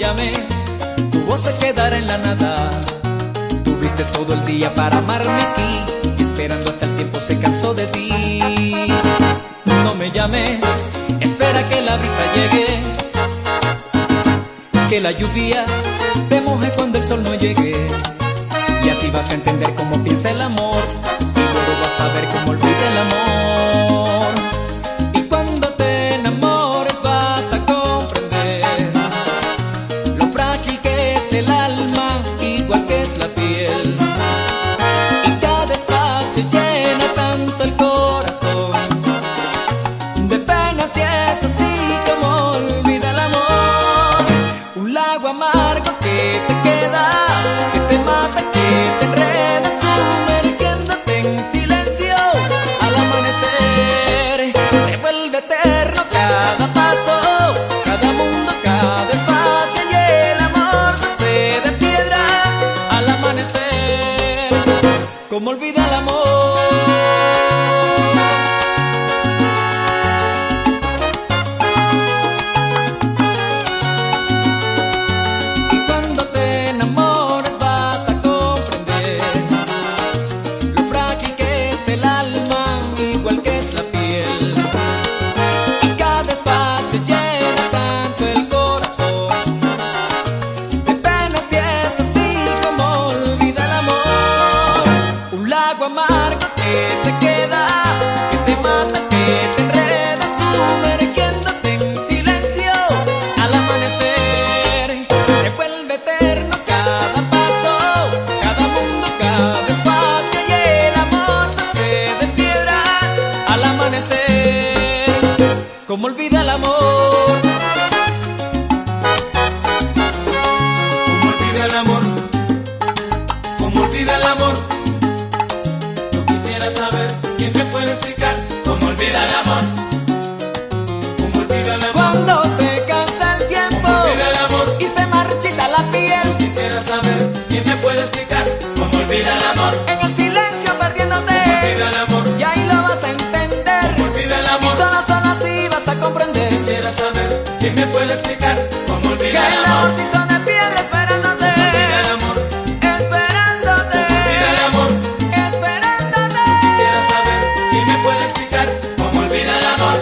llames, tu voz se quedará en la nada. Tuviste todo el día para amarme aquí, y esperando hasta el tiempo se cansó de ti. No me llames, espera que la brisa llegue, que la lluvia te moje cuando el sol no llegue. Y así vas a entender cómo piensa el amor, y luego vas a ver cómo olvida el amor. Y cuando te enamores vas a comprender lo frágil que es el alma, igual que es la piel. Y cada espacio llena tanto el corazón de penas, y es así como olvida el amor. Un lago amargo que te queda, que te mata, que te enreda, sumergiéndote en silencio. Al amanecer se vuelve eterno cada paso, cada mundo, cada espacio, y el amor se hace de piedra. Al amanecer, como olvida el amor. Amargo que te queda, que te mata, que te enreda, sumergiéndote en silencio. Al amanecer se vuelve eterno cada paso, cada mundo, cada espacio, y el amor se hace de piedra. Al amanecer, como olvida el amor. Como olvida el amor, como olvida el amor. Saber quién me puede explicar cómo olvida el amor, cómo olvida el amor. Cuando se cansa el tiempo, cómo olvida el amor, y se marchita la piel. Quisiera saber quién me puede explicar cómo olvida el amor. En el silencio perdiéndote, cómo olvida el amor, y ahí lo vas a entender. Cómo olvida el amor, y solo así vas a comprender. Quisiera saber quién me puede explicar cómo olvida que el amor. Que el amor de piedra esperándote, cómo olvida el amor, esperándote, cómo olvida el amor. Quisiera saber quién me puede explicar cómo olvida el amor.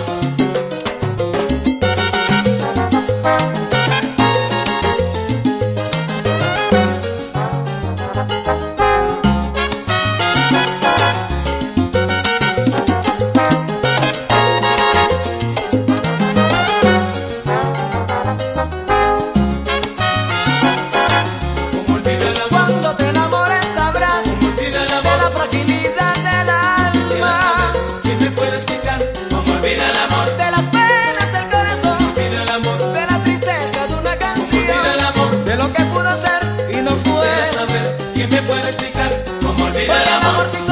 Cuando te enamores sabrás de la fragilidad del alma, ¿quién me puede explicar cómo olvida el amor? de las penas del corazón, Olvida el amor, de la tristeza de una canción, olvida el amor. de lo que pudo ser y no fue. Quisiera saber quién me puede explicar cómo olvida el amor.